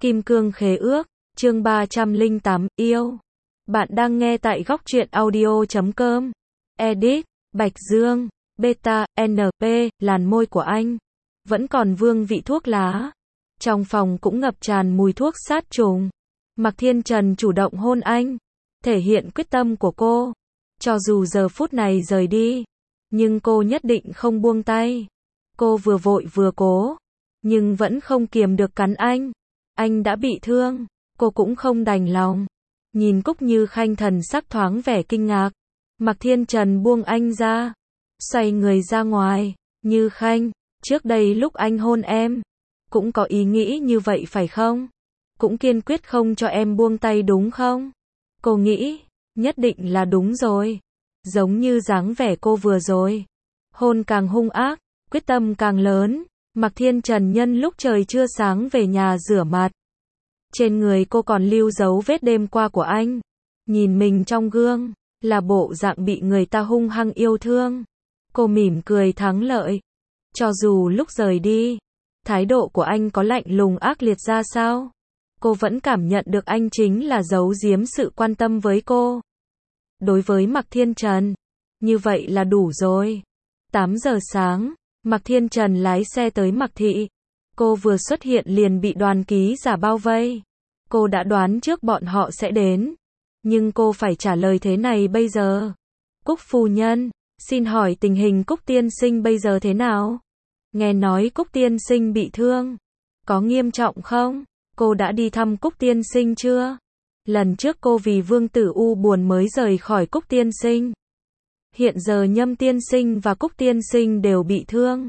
Kim Cương Khế Ước, chương 308, yêu. Bạn đang nghe tại góc truyện audio.com. Edit, Bạch Dương, Beta, NP, làn môi của anh. Vẫn còn vương vị thuốc lá. Trong phòng cũng ngập tràn mùi thuốc sát trùng. Mạc Thiên Trần chủ động hôn anh. Thể hiện quyết tâm của cô. Cho dù giờ phút này rời đi. Nhưng cô nhất định không buông tay. Cô vừa vội vừa cố. Nhưng vẫn không kiềm được cắn anh. Anh đã bị thương. Cô cũng không đành lòng. Nhìn Cúc Như Khanh thần sắc thoáng vẻ kinh ngạc. Mạc Thiên Trần buông anh ra. Xoay người ra ngoài. Như Khanh, trước đây lúc anh hôn em. Cũng có ý nghĩ như vậy phải không? Cũng kiên quyết không cho em buông tay đúng không? Cô nghĩ, nhất định là đúng rồi. Giống như dáng vẻ cô vừa rồi. Hôn càng hung ác, quyết tâm càng lớn. Mạc Thiên Trần nhân lúc trời chưa sáng về nhà rửa mặt. Trên người cô còn lưu dấu vết đêm qua của anh. Nhìn mình trong gương, là bộ dạng bị người ta hung hăng yêu thương. Cô mỉm cười thắng lợi. Cho dù lúc rời đi, thái độ của anh có lạnh lùng ác liệt ra sao, cô vẫn cảm nhận được anh chính là giấu giếm sự quan tâm với cô. Đối với Mạc Thiên Trần, như vậy là đủ rồi. 8 giờ sáng, Mạc Thiên Trần lái xe tới Mạc Thị. Cô vừa xuất hiện liền bị đoàn ký giả bao vây. Cô đã đoán trước bọn họ sẽ đến. Nhưng cô phải trả lời thế này bây giờ. Cúc phu nhân, xin hỏi tình hình Cúc tiên sinh bây giờ thế nào? Nghe nói Cúc tiên sinh bị thương. Có nghiêm trọng không? Cô đã đi thăm Cúc tiên sinh chưa? Lần trước cô vì Vương Tử U buồn mới rời khỏi Cúc tiên sinh. Hiện giờ Nhâm tiên sinh và Cúc tiên sinh đều bị thương.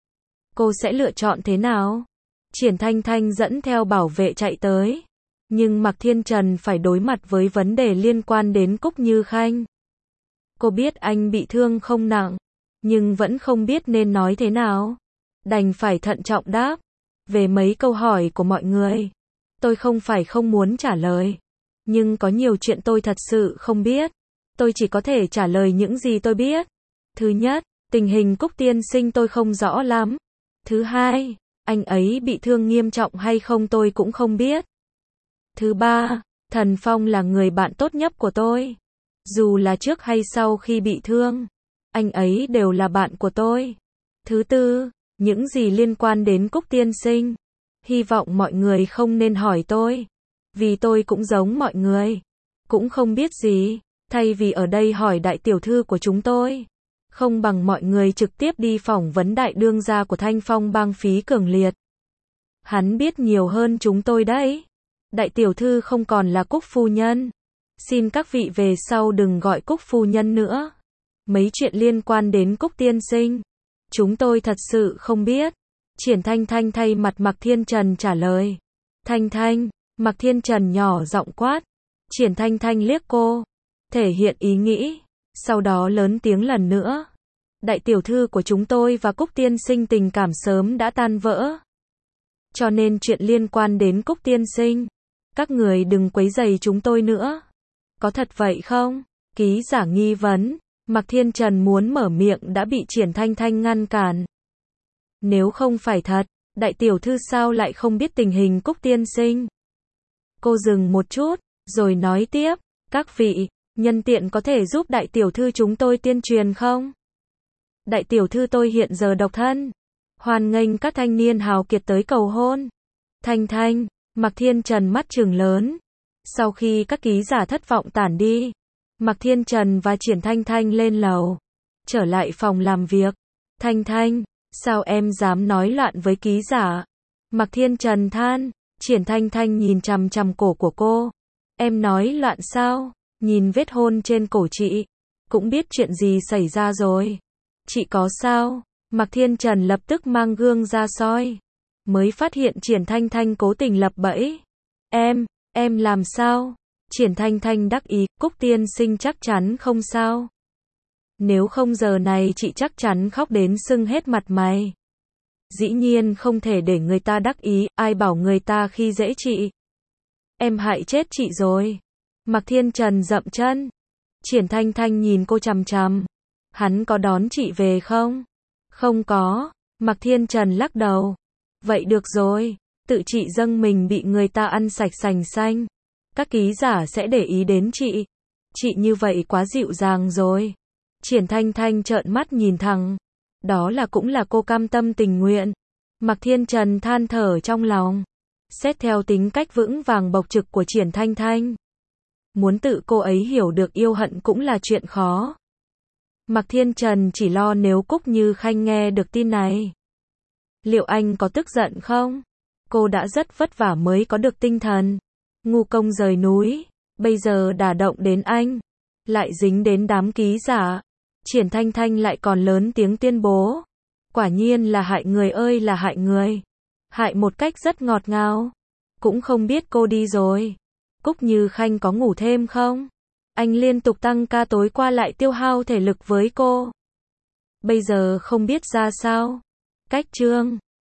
Cô sẽ lựa chọn thế nào? Triển Thanh Thanh dẫn theo bảo vệ chạy tới. Nhưng Mạc Thiên Trần phải đối mặt với vấn đề liên quan đến Cúc Như Khanh. Cô biết anh bị thương không nặng, nhưng vẫn không biết nên nói thế nào. Đành phải thận trọng đáp. Về mấy câu hỏi của mọi người, tôi không phải không muốn trả lời. Nhưng có nhiều chuyện tôi thật sự không biết. Tôi chỉ có thể trả lời những gì tôi biết. Thứ nhất, tình hình Cúc tiên sinh tôi không rõ lắm. Thứ hai, anh ấy bị thương nghiêm trọng hay không tôi cũng không biết. Thứ ba, Thần Phong là người bạn tốt nhất của tôi. Dù là trước hay sau khi bị thương, anh ấy đều là bạn của tôi. Thứ tư, những gì liên quan đến Cúc tiên sinh, hy vọng mọi người không nên hỏi tôi. Vì tôi cũng giống mọi người, cũng không biết gì. Thay vì ở đây hỏi đại tiểu thư của chúng tôi, không bằng mọi người trực tiếp đi phỏng vấn đại đương gia của Thanh Phong bang Phí Cường Liệt. Hắn biết nhiều hơn chúng tôi đấy. Đại tiểu thư không còn là Cúc phu nhân. Xin các vị về sau đừng gọi Cúc phu nhân nữa. Mấy chuyện liên quan đến Cúc tiên sinh, chúng tôi thật sự không biết. Triển Thanh Thanh thay mặt Mạc Thiên Trần trả lời. Thanh Thanh, Mạc Thiên Trần nhỏ giọng quát. Triển Thanh Thanh liếc cô, thể hiện ý nghĩ, sau đó lớn tiếng lần nữa. Đại tiểu thư của chúng tôi và Cúc tiên sinh tình cảm sớm đã tan vỡ. Cho nên chuyện liên quan đến Cúc tiên sinh, các người đừng quấy rầy chúng tôi nữa. Có thật vậy không? Ký giả nghi vấn. Mạc Thiên Trần muốn mở miệng đã bị Triển Thanh Thanh ngăn cản. Nếu không phải thật, đại tiểu thư sao lại không biết tình hình Cúc tiên sinh? Cô dừng một chút, rồi nói tiếp. Các vị, nhân tiện có thể giúp đại tiểu thư chúng tôi tuyên truyền không? Đại tiểu thư tôi hiện giờ độc thân. Hoan nghênh các thanh niên hào kiệt tới cầu hôn. Thanh Thanh, Mạc Thiên Trần mắt trừng lớn. Sau khi các ký giả thất vọng tản đi, Mạc Thiên Trần và Triển Thanh Thanh lên lầu, trở lại phòng làm việc. Thanh Thanh, sao em dám nói loạn với ký giả? Mạc Thiên Trần than. Triển Thanh Thanh nhìn chằm chằm cổ của cô. Em nói loạn sao? Nhìn vết hôn trên cổ chị, cũng biết chuyện gì xảy ra rồi. Chị có sao? Mạc Thiên Trần lập tức mang gương ra soi. Mới phát hiện Triển Thanh Thanh cố tình lập bẫy. Em làm sao? Triển Thanh Thanh đắc ý, Cúc tiên sinh chắc chắn không sao. Nếu không giờ này chị chắc chắn khóc đến sưng hết mặt mày. Dĩ nhiên không thể để người ta đắc ý, ai bảo người ta khi dễ chị. Em hại chết chị rồi. Mạc Thiên Trần dậm chân. Triển Thanh Thanh nhìn cô chằm chằm. Hắn có đón chị về không? Không có. Mạc Thiên Trần lắc đầu. Vậy được rồi. Tự chị dâng mình bị người ta ăn sạch sành xanh. Các ký giả sẽ để ý đến chị. Chị như vậy quá dịu dàng rồi. Triển Thanh Thanh trợn mắt nhìn thẳng. Đó là cũng là cô cam tâm tình nguyện. Mạc Thiên Trần than thở trong lòng. Xét theo tính cách vững vàng bộc trực của Triển Thanh Thanh, muốn tự cô ấy hiểu được yêu hận cũng là chuyện khó. Mạc Thiên Trần chỉ lo nếu Cúc Như Khanh nghe được tin này, liệu anh có tức giận không? Cô đã rất vất vả mới có được tinh thần, ngu công rời núi, bây giờ đả động đến anh, lại dính đến đám ký giả. Triển Thanh Thanh lại còn lớn tiếng tuyên bố. Quả nhiên là hại người ơi là hại người. Hại một cách rất ngọt ngào. Cũng không biết cô đi rồi. Cúc Như Khanh có ngủ thêm không? Anh liên tục tăng ca tối qua lại tiêu hao thể lực với cô. Bây giờ không biết ra sao. Cách chương